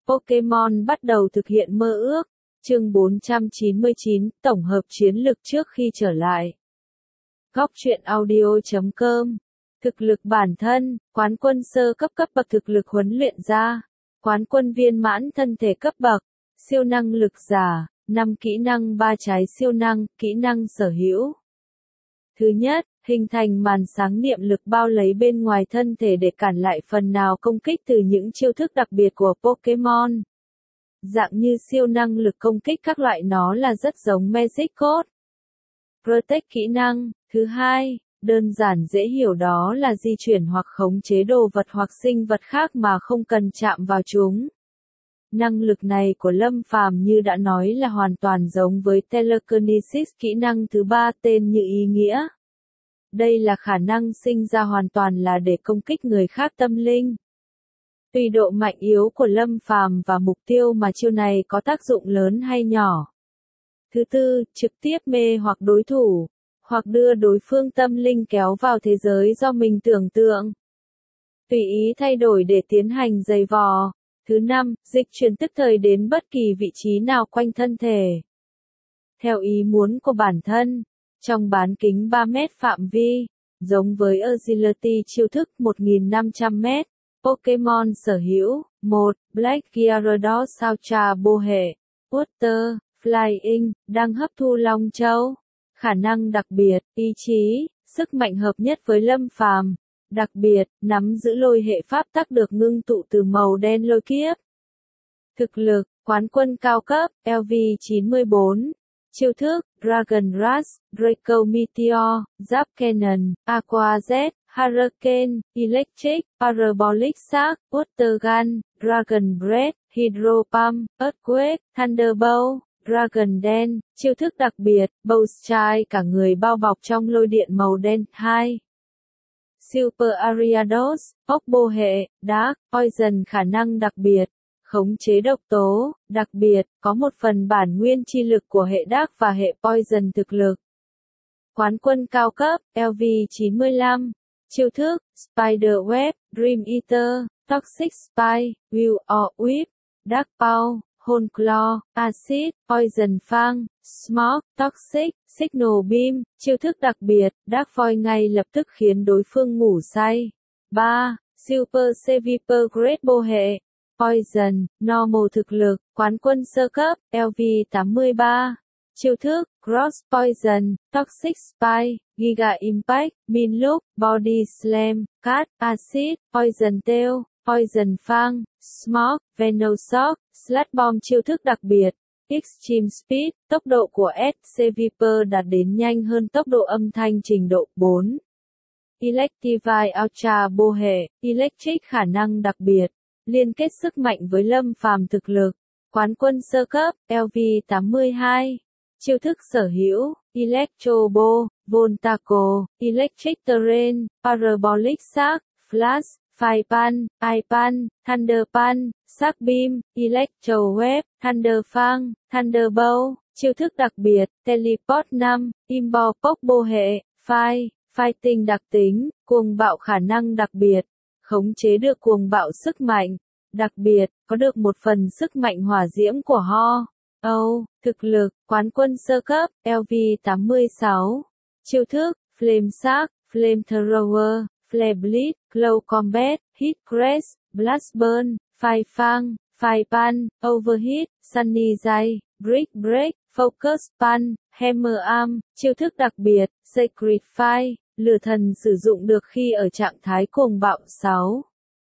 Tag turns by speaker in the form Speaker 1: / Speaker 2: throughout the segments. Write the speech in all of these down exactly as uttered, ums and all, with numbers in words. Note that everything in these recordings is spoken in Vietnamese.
Speaker 1: Pokémon bắt đầu thực hiện mơ ước. Chương bốn trăm chín mươi chín, tổng hợp chiến lực trước khi trở lại. Góc truyện audio chấm com. Thực lực bản thân, quán quân sơ cấp cấp bậc thực lực huấn luyện ra, quán quân viên mãn thân thể cấp bậc, siêu năng lực giả, năm kỹ năng ba trái siêu năng, kỹ năng sở hữu. Thứ nhất, hình thành màn sáng niệm lực bao lấy bên ngoài thân thể để cản lại phần nào công kích từ những chiêu thức đặc biệt của Pokémon. Dạng như siêu năng lực công kích các loại nó là rất giống Magic Code. Protect kỹ năng. Thứ hai, đơn giản dễ hiểu đó là di chuyển hoặc khống chế đồ vật hoặc sinh vật khác mà không cần chạm vào chúng. Năng lực này của Lâm Phàm như đã nói là hoàn toàn giống với Telekinesis kỹ năng thứ ba tên như ý nghĩa. Đây là khả năng sinh ra hoàn toàn là để công kích người khác tâm linh. Tùy độ mạnh yếu của Lâm Phàm và mục tiêu mà chiêu này có tác dụng lớn hay nhỏ. Thứ tư, trực tiếp mê hoặc đối thủ, hoặc đưa đối phương tâm linh kéo vào thế giới do mình tưởng tượng. Tùy ý thay đổi để tiến hành giày vò. Thứ năm, dịch chuyển tức thời đến bất kỳ vị trí nào quanh thân thể. Theo ý muốn của bản thân, trong bán kính ba mét phạm vi, giống với Agility chiêu thức một nghìn năm trăm mét, Pokémon sở hữu, một. Black Gyarados sao trà bô hệ, Water, Flying, đang hấp thu Long Châu. Khả năng đặc biệt, ý chí, sức mạnh hợp nhất với Lâm Phàm. Đặc biệt, nắm giữ lôi hệ pháp tắc được ngưng tụ từ màu đen lôi kiếp. Thực lực, quán quân cao cấp, L V chín mươi bốn. Chiêu thức, Dragon Rush, Draco Meteor, Zap Cannon, Aqua Jet, Hurricane, Electric, Parabolic Shark, Water Gun, Dragon Breath, Hydro Pump, Earthquake, Thunderbolt, Dragon Dance. Chiêu thức đặc biệt, Bowstrike cả người bao bọc trong lôi điện màu đen. hai. Super Ariados, ốc bô hệ, Dark, Poison khả năng đặc biệt, khống chế độc tố, đặc biệt, có một phần bản nguyên chi lực của hệ Dark và hệ Poison thực lực. Quán quân cao cấp, L V chín mươi lăm. Chiêu thức, Spider Web, Dream Eater, Toxic Spike, Will or Whip, Dark Paw, Hone Claw, Acid, Poison Fang, Smoke, Toxic, Signal Beam. Chiêu thức đặc biệt, Dark Void ngay lập tức khiến đối phương ngủ say. ba. Super Seviper Great bô hệ, Poison, Normal thực lực, quán quân sơ cấp, L V tám mươi ba. Chiêu thức, Cross Poison, Toxic Spike, Giga Impact, Min Loop, Body Slam, Cut, Acid, Poison Tail, Poison Fang, Smoke, Venoshock, Slash Bomb. Chiêu thức đặc biệt, Extreme Speed, tốc độ của S C Viper đạt đến nhanh hơn tốc độ âm thanh trình độ bốn. Electivire Ultra bô hệ, Electric khả năng đặc biệt, liên kết sức mạnh với Lâm Phàm thực lực, quán quân sơ cấp, L V tám mươi hai. Chiêu thức sở hữu, Electro Ball, Voltaco, Electric Terrain, Parabolic Shark, Flash, Fire Punch, Ice Punch, Thunder Punch, Shark Beam, Electro Web, Thunder Fang, Thunderbolt. Chiêu thức đặc biệt, Teleport năm, Impulse Pop bô hệ, Fire, Fighting đặc tính, cuồng bạo khả năng đặc biệt, khống chế được cuồng bạo sức mạnh, đặc biệt, có được một phần sức mạnh hỏa diễm của Ho. Âu, thực lực, quán quân sơ cấp, L V tám mươi sáu. Chiêu thức, Flame Shark, Flame Thrower, Flare Blitz, Close Combat, Hit Crest, Blast Burn, Fire Fang, Fire Punch, Overheat, Sunny Ray, Brick Break, Focus Punch, Hammer Arm. Chiêu thức đặc biệt, Sacred Fire, lửa thần sử dụng được khi ở trạng thái cuồng bạo. sáu.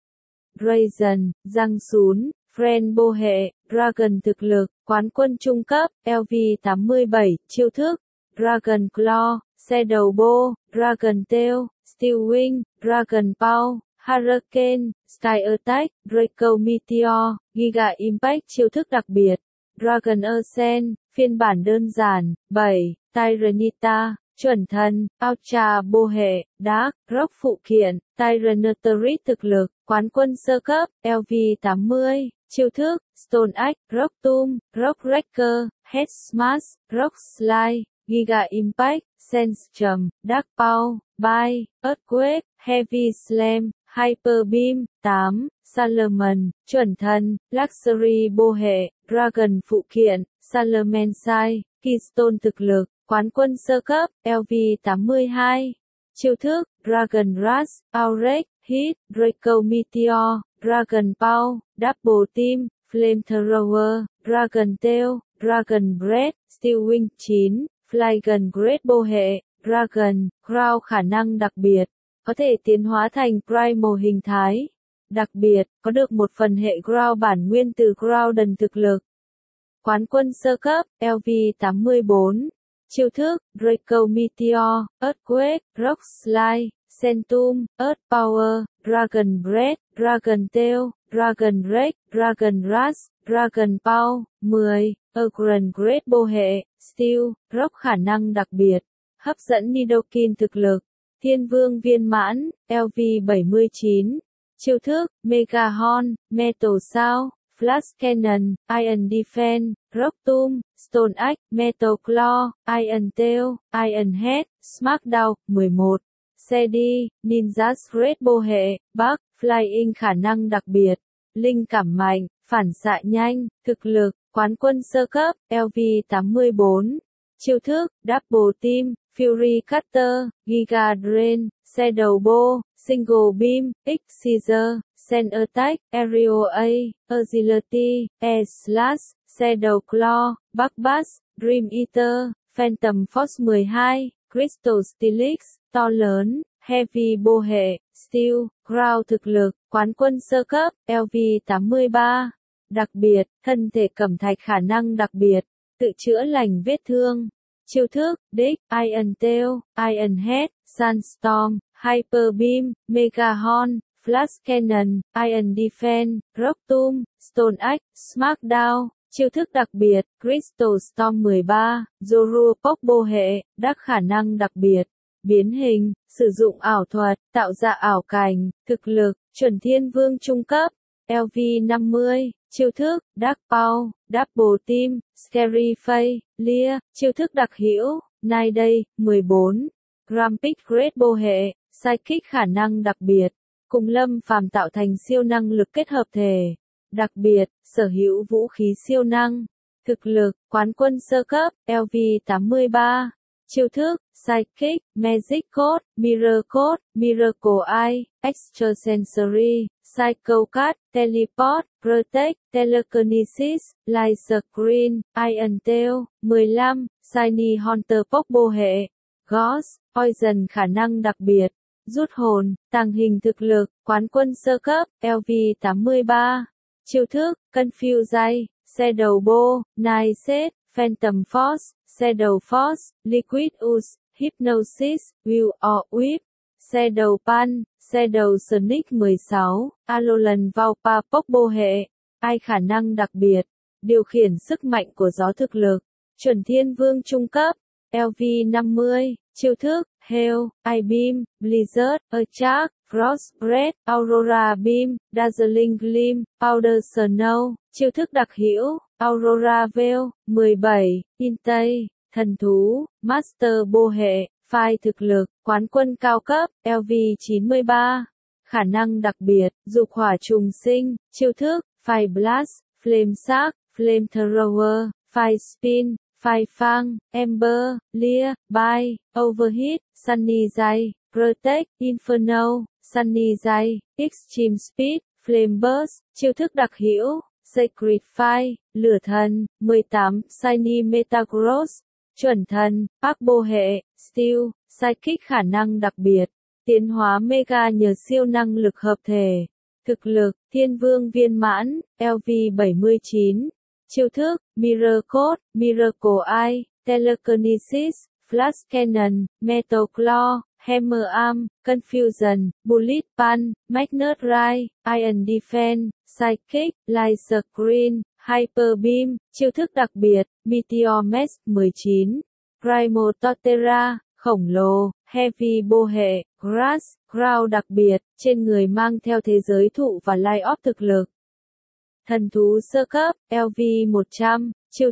Speaker 1: Raizen, răng sún, Friend bô hệ, Dragon thực lực, quán quân trung cấp, L V tám mươi bảy. Chiêu thức, Dragon Claw, Shadow Ball, Dragon Tail, Steel Wing, Dragon Paw, Hurricane, Sky Attack, Draco Meteor, Giga Impact. Chiêu thức đặc biệt, Dragon Ascent, phiên bản đơn giản. bảy. Tyranitar, chuẩn thần, Ultra bô hệ, Dark, Rock phụ kiện, Tyranitar thực lực, quán quân sơ cấp, L V tám mươi. Chiêu thức, Stone Axe, Rock Tomb, Rock Wrecker, Head Smash, Rock Slide, Giga Impact, Sandstorm, Dark Paw, Bite, Earthquake, Heavy Slam, Hyper Beam. tám. Salomon, chuẩn thân, Luxury bô hệ, Dragon phụ kiện, Salomon Sai, Keystone thực lực, quán quân sơ cấp, L V tám mươi hai. Chiêu thức, Dragon Rush, Aurek, Hit, Draco Meteor, Dragon Paw, Double Team, Flamethrower, Dragon Tail, Dragon Breath, Steel Wing chín, Flygon Great bô hệ, Dragon, Crown khả năng đặc biệt, có thể tiến hóa thành Primal hình thái. Đặc biệt, có được một phần hệ Ground bản nguyên từ Groudon thực lực. Quán quân sơ cấp, L V tám mươi bốn. Chiêu thức, Draco Meteor, Earthquake, Rock Slide, Centum, Earth Power, Dragon Breath, Dragon Tail, Dragon Rage, Dragon Rush, Dragon Paw, mười. Aggron Great bô hệ, Steel, Rock khả năng đặc biệt, hấp dẫn Nidoking thực lực. Thiên Vương viên mãn, L V bảy mươi chín. Chiêu thức, Mega Horn, Metal Sound, Flash Cannon, Iron Defense, Rock Tomb, Stone Axe, Metal Claw, Iron Tail, Iron Head, Smackdown, mười một. xê đê, Ninja's Great bô hệ, Bug, Flying khả năng đặc biệt, linh cảm mạnh, phản xạ nhanh, thực lực, quán quân sơ cấp, L V tám mươi bốn. Chiêu thức, Double Team, Fury Cutter, Giga Drain, Shadow Ball, Single Beam, X-Scissor, Sand Attack, Aerial A, Agility, Air Slash, Shadow Claw, Bug Bash, Dream Eater, Phantom Force mười hai, Crystal Steelix, to lớn, Heavy bô hệ, Steel, Ground thực lực, quán quân sơ cấp, L V tám mươi ba. Đặc biệt, thân thể cẩm thạch khả năng đặc biệt, tự chữa lành vết thương. Chiêu thức, Dick, Iron Tail, Iron Head, Sandstorm, Hyper Beam, Mega Horn, Flash Cannon, Iron Defense, Rock Tomb, Stone Axe, Smackdown. Chiêu thức đặc biệt, Crystal Storm mười ba, Zoru Pop bô hệ, đắc khả năng đặc biệt, biến hình, sử dụng ảo thuật, tạo ra ảo cảnh, thực lực, chuẩn thiên vương trung cấp, L V năm mươi. Chiêu thức, Dark Paw, Double Team, Scary Face, Leer, chiêu thức đặc hữu, Niday, mười bốn. Grumpig Great bô hệ, Psychic khả năng đặc biệt, cùng Lâm Phàm tạo thành siêu năng lực kết hợp thể. Đặc biệt, sở hữu vũ khí siêu năng. Thực lực, quán quân sơ cấp, L V tám mươi ba. Chiêu thức, Psychic, Magic Code, Mirror Code, Miracle Eye, Extrasensory, Psycho Cut, Teleport, Protect, Telekinesis, Light Screen, Iron Tail, mười lăm. Shiny Hunter Pop bô hệ, Ghost, Poison khả năng đặc biệt, rút hồn, tàng hình thực lực, quán quân sơ cấp, L V tám mươi ba. Chiêu thức, Confuse, Shadow Ball, Night Set, Phantom Force, Shadow Force, Liquid Ooze, Hypnosis, Will or Whip, Shadow Punch, Shadow Sonic mười sáu, Alolan Vaupa Pop bô hệ, ai khả năng đặc biệt, điều khiển sức mạnh của gió thực lực, chuẩn thiên vương trung cấp, L V năm mươi, chiêu thức, Hail, Ice Beam, Blizzard, Attack, Frost Breath, Aurora Beam, Dazzling Gleam, Powder Snow, chiêu thức đặc hữu, Aurora Veil, mười bảy, Intay, thần thú, Master bô hệ, phai thực lực, quán quân cao cấp, L V chín mươi ba. Khả năng đặc biệt, dục hỏa trùng sinh, chiêu thức, Fire Blast, Flame Shark, Flame Thrower, Fire Spin, Fire Fang, Ember, Leer, Bite, Overheat, Sunny Ray, Protect, Inferno, Sunny Ray, Extreme Speed, Flame Burst, chiêu thức đặc hữu, Sacred Fire, lửa thần, mười tám. Shiny Metagross, chuẩn thần, Park bô hệ, Steel, Psychic khả năng đặc biệt, tiến hóa Mega nhờ siêu năng lực hợp thể. Thực lực, thiên vương viên mãn, L V bảy mươi chín. Chiêu thức, Mirror Code, Miracle Eye, Telekinesis, Flash Cannon, Metal Claw, Hammer Arm, Confusion, Bullet Punch, Magnet Ray, Iron Defense, Psychic, Light Screen, Hyper Beam, chiêu thức đặc biệt, Meteor Mash mười chín. Primal Torterra, khổng lồ, Heavy bô hệ, Grass, Ground đặc biệt, trên người mang theo thế giới thụ và Light of thực lực. Thần thú sơ cấp, L V một trăm, chiêu thức,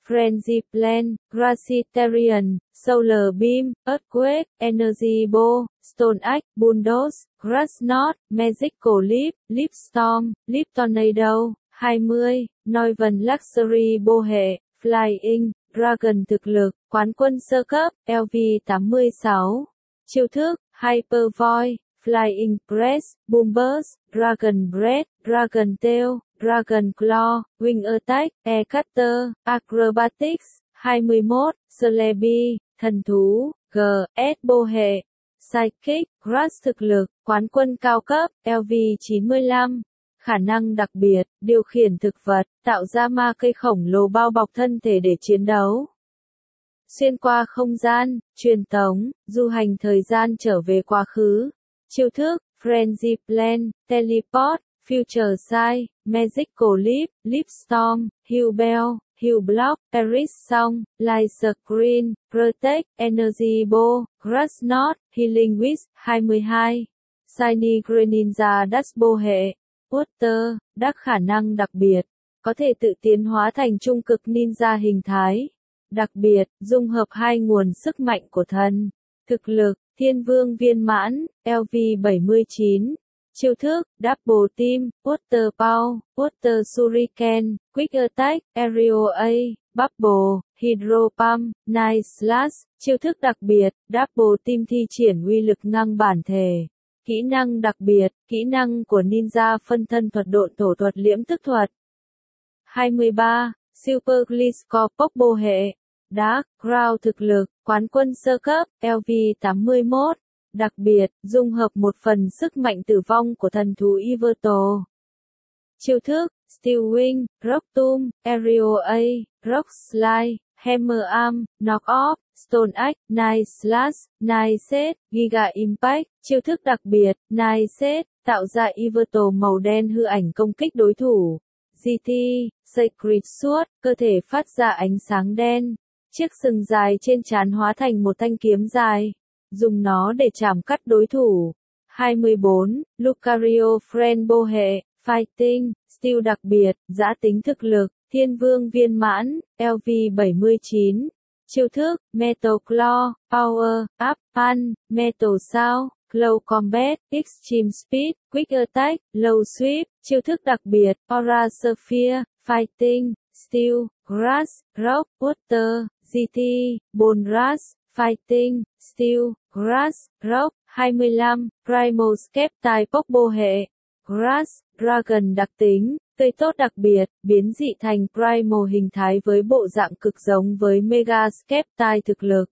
Speaker 1: Frenzy Plan, Graciterian, Solar Beam, Earthquake, Energy Ball, Stone Axe, Bulldoze, Grassnot, Magical Leap, Leap Storm, Leap Tornado. hai mươi. Noivern Luxury Bô hệ, Flying Dragon thực lực, quán quân sơ cấp, L V tám mươi sáu. Chiêu thức, Hyper Void, Flying Press, Boom Burst, Dragon Breath, Dragon Tail, Dragon Claw, Wing Attack, Air Cutter, Acrobatics. hai mươi mốt. Celebi, thần thú, G S Bô hệ, Psychic, Grass thực lực, quán quân cao cấp, L V chín mươi lăm. Khả năng đặc biệt, điều khiển thực vật, tạo ra ma cây khổng lồ bao bọc thân thể để chiến đấu. Xuyên qua không gian, truyền tống, du hành thời gian trở về quá khứ. Chiêu thức, Frenzy Plan, Teleport, Future Sight, Magical Leap, Leap Storm, Heal Bell, Heal Block, Perish Song, Light Screen, Protect, Energy Ball, Grass Knot, Healing Wish. hai mươi hai. Shiny Greninja Dash Bô hệ, Water, đắc khả năng đặc biệt, có thể tự tiến hóa thành trung cực ninja hình thái. Đặc biệt, dung hợp hai nguồn sức mạnh của thần. Thực lực, Thiên Vương viên mãn, L V bảy mươi chín. Chiêu thức, Double Team, Water Power, Water Shuriken, Quick Attack, Aerial A, Bubble, Hydro Pump, Night Slash. Chiêu thức đặc biệt, Double Team thi triển uy lực ngang bản thể. Kỹ năng đặc biệt, kỹ năng của ninja phân thân thuật độn thổ thuật liễm tức thuật. hai mươi ba. Super Gliscor Bô hệ, Dark Crown thực lực, quán quân sơ cấp, L V tám mươi mốt. Đặc biệt, dung hợp một phần sức mạnh tử vong của thần thú Yveltal. Chiêu thức, Steel Wing, Rock Tomb, Aerial A, Rock Slide, Hammer Arm, Knock Off, Stone Axe, Night Slash, Night Set, Giga Impact. Chiêu thức đặc biệt, Night Set, tạo ra Yveltal màu đen hư ảnh công kích đối thủ. G T, Sacred Sword, cơ thể phát ra ánh sáng đen. Chiếc sừng dài trên trán hóa thành một thanh kiếm dài. Dùng nó để chảm cắt đối thủ. hai mươi bốn. Lucario Friend Bô hệ, Fighting, Steel đặc biệt, giã tính thực lực, Thiên Vương viên mãn, L V bảy mươi chín. Chiêu thức, Metal Claw, Power, Up, Punch, Metal Sound, Close Combat, Extreme Speed, Quick Attack, Low Sweep. Chiêu thức đặc biệt, Aura Sphere, Fighting, Steel, Grass, Rock, Water, G T, Bone Rush, Fighting, Steel, Grass, Rock. hai mươi lăm. Primal Skeptile Bô hệ, Grass, Dragon đặc tính, cây tốt đặc biệt, biến dị thành Primal hình thái với bộ dạng cực giống với Mega Skeptile thực lực.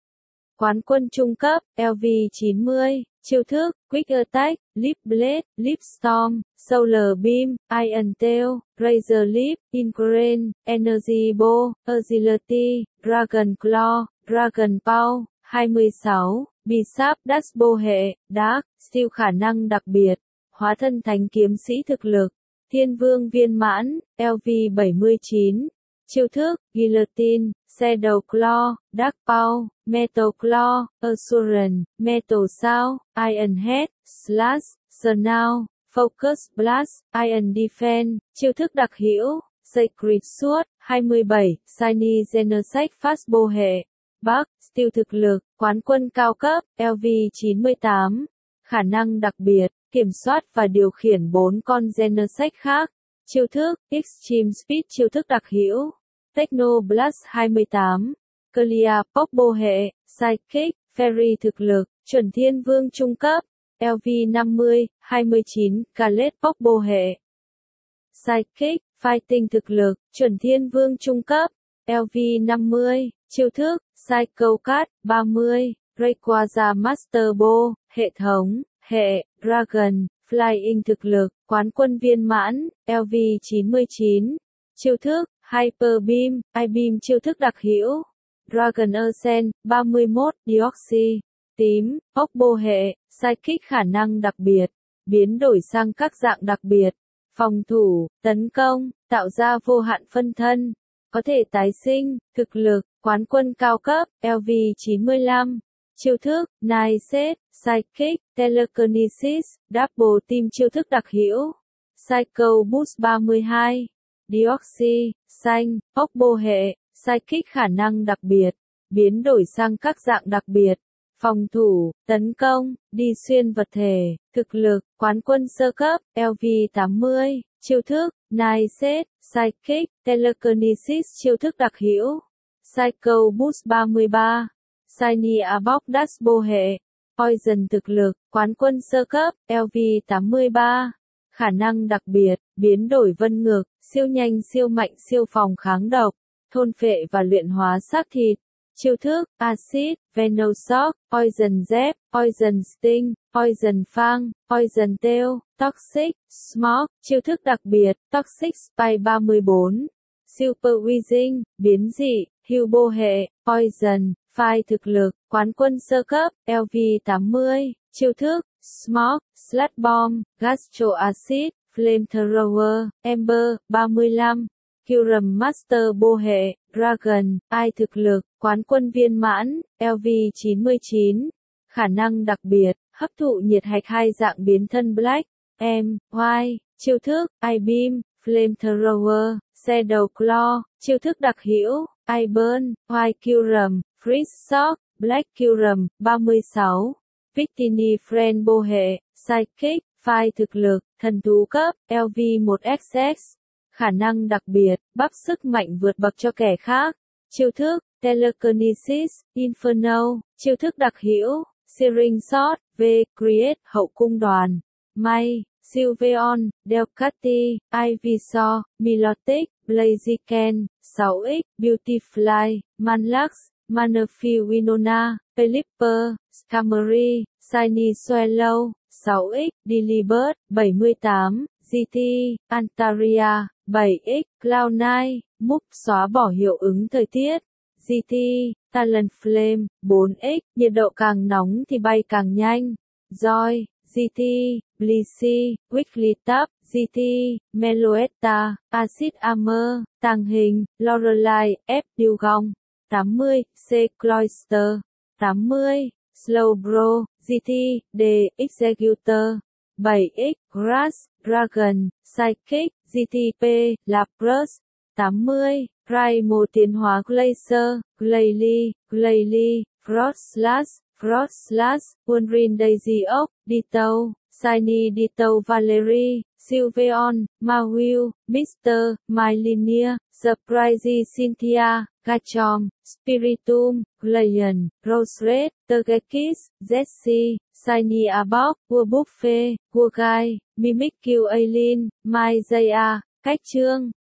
Speaker 1: Quán quân trung cấp, L V chín mươi. Chiêu thức, Quick Attack, Leap Blade, Leap Storm, Solar Beam, Iron Tail, Razor Leap, Ingrain, Energy Ball, Agility, Dragon Claw, Dragon Power. hai mươi sáu. Bishop Dash Bô hệ, Dark, Steel khả năng đặc biệt, hóa thân thánh kiếm sĩ thực lực, Thiên Vương viên mãn, L V bảy mươi chín. Chiêu thức, Guillotine, Shadow Claw, Dark Power, Metal Claw, Assurance, Metal Sound, Iron Head, Slash, Snow, Focus Blast, Iron Defense. Chiêu thức đặc hữu, Sacred Sword. hai mươi bảy. Shiny Genesect Fast Bô hệ, Buck, Steel thực lực, quán quân cao cấp, L V chín mươi tám. Khả năng đặc biệt, kiểm soát và điều khiển bốn con Genesect khác. Chiêu thức, Extreme Speed. Chiêu thức đặc hữu, Techno Blast. hai mươi tám. Clear Pop Bô hệ, Psychic, Fairy thực lực, chuẩn Thiên Vương trung cấp, L V năm mươi. hai mươi chín. Callet Pop Bô hệ, Psychic, Fighting thực lực, chuẩn Thiên Vương trung cấp, L V năm mươi. Chiêu thức, Psycho Cat. ba mươi. Rayquaza Master Ball, hệ thống, hệ, Dragon, Flying thực lực, quán quân viên mãn, L V chín mươi chín. Chiêu thức, Hyper Beam, I-Beam. Chiêu thức đặc hữu, Dragon Ascent. ba mươi mốt. Deoxy, tím, ốc bô hệ, Psychic khả năng đặc biệt, biến đổi sang các dạng đặc biệt, phòng thủ, tấn công, tạo ra vô hạn phân thân, có thể tái sinh, thực lực, quán quân cao cấp, L V chín mươi lăm. Chiêu thức, Night Set, Psychic, Telekinesis, Double Team. Chiêu thức đặc hữu, Psycho Boost. ba mươi hai. Deoxy, xanh, ốc bô hệ, Psychic khả năng đặc biệt, biến đổi sang các dạng đặc biệt, phòng thủ, tấn công, đi xuyên vật thể, thực lực, quán quân sơ cấp, L V tám mươi, chiêu thức, Night Set, Psychic, Telekinesis chiêu thức đặc hữu, Psycho Boost ba mươi ba, Shiny Abox Dashbo hệ, Poison thực lực, quán quân sơ cấp, L V tám mươi ba, khả năng đặc biệt, biến đổi vân ngược, siêu nhanh siêu mạnh siêu phòng kháng độc, thôn phệ và luyện hóa xác thịt. Chiêu thức, Acid, Venoshock, Poison Zep, Poison Sting, Poison Fang, Poison Tail, Toxic, Smoke, chiêu thức đặc biệt, Toxic Spike ba mươi bốn, Super Weezing, biến dị, Hubo hệ, Poison, Fire thực lực, quán quân sơ cấp, L V tám mươi, chiêu thức, Smoke, Slut Bomb, Gastro Acid, Flamethrower, Ember, ba mươi lăm, Kyurem Master Bo hệ, Dragon, Ai thực lực, quán quân viên mãn, L V chín mươi chín, khả năng đặc biệt, hấp thụ nhiệt hạch hai dạng biến thân Black, M, Y, chiêu thức, I Beam, Flamethrower, Shadow Claw, chiêu thức đặc hữu, I Burn, White Kyurem, Freeze Shock, Black Kyurem, ba mươi sáu, Victini Friend Bo hệ, Psychic, Fire thực lực, thần thú cấp, L V một X X, khả năng đặc biệt, bắp sức mạnh vượt bậc cho kẻ khác, chiêu thức, Telekinesis, Inferno, chiêu thức đặc hữu, Searing Shot, V, Create, hậu cung đoàn, May, Sylveon, Delcatty, Ivysaur, Milotic, Blaziken, sáu X, Beautyfly, Manlax, Manaphy Winona, Pelipper, Skarmory, Shiny Swallow, sáu X, Delibird, bảy mươi tám, G T, Antaria, bảy X, Cloud nine, Múc xóa bỏ hiệu ứng thời tiết, G T, Talonflame, bốn X, nhiệt độ càng nóng thì bay càng nhanh, Joy, G T, Blissey, Wigglytuff, G T, Meloetta, Acid Armor, tàng hình, Lorelei, F, Dugong, tám mươi, C, Cloyster, tám mươi, Slowbro, G T, D, Executor, bảy X, Grass, Dragon, Psychic, G T P, Lapras, tám mươi, Primal tiến hóa Glacier, Glalie, Glalie, Frost Slash, Frost Slash, Wondering Daisy Oak, Ditto, Shiny Ditto Valerie, Sylveon, Mawile, Mister, Mylinia, Surprisey Cynthia, Gachom, Spiritomb, Glacian, Rosered, Togekiss, Jessie, Shiny Abox, Wurbuffet, Wugai, Mimikyu Aileen, Mai Jaya, Cách chương.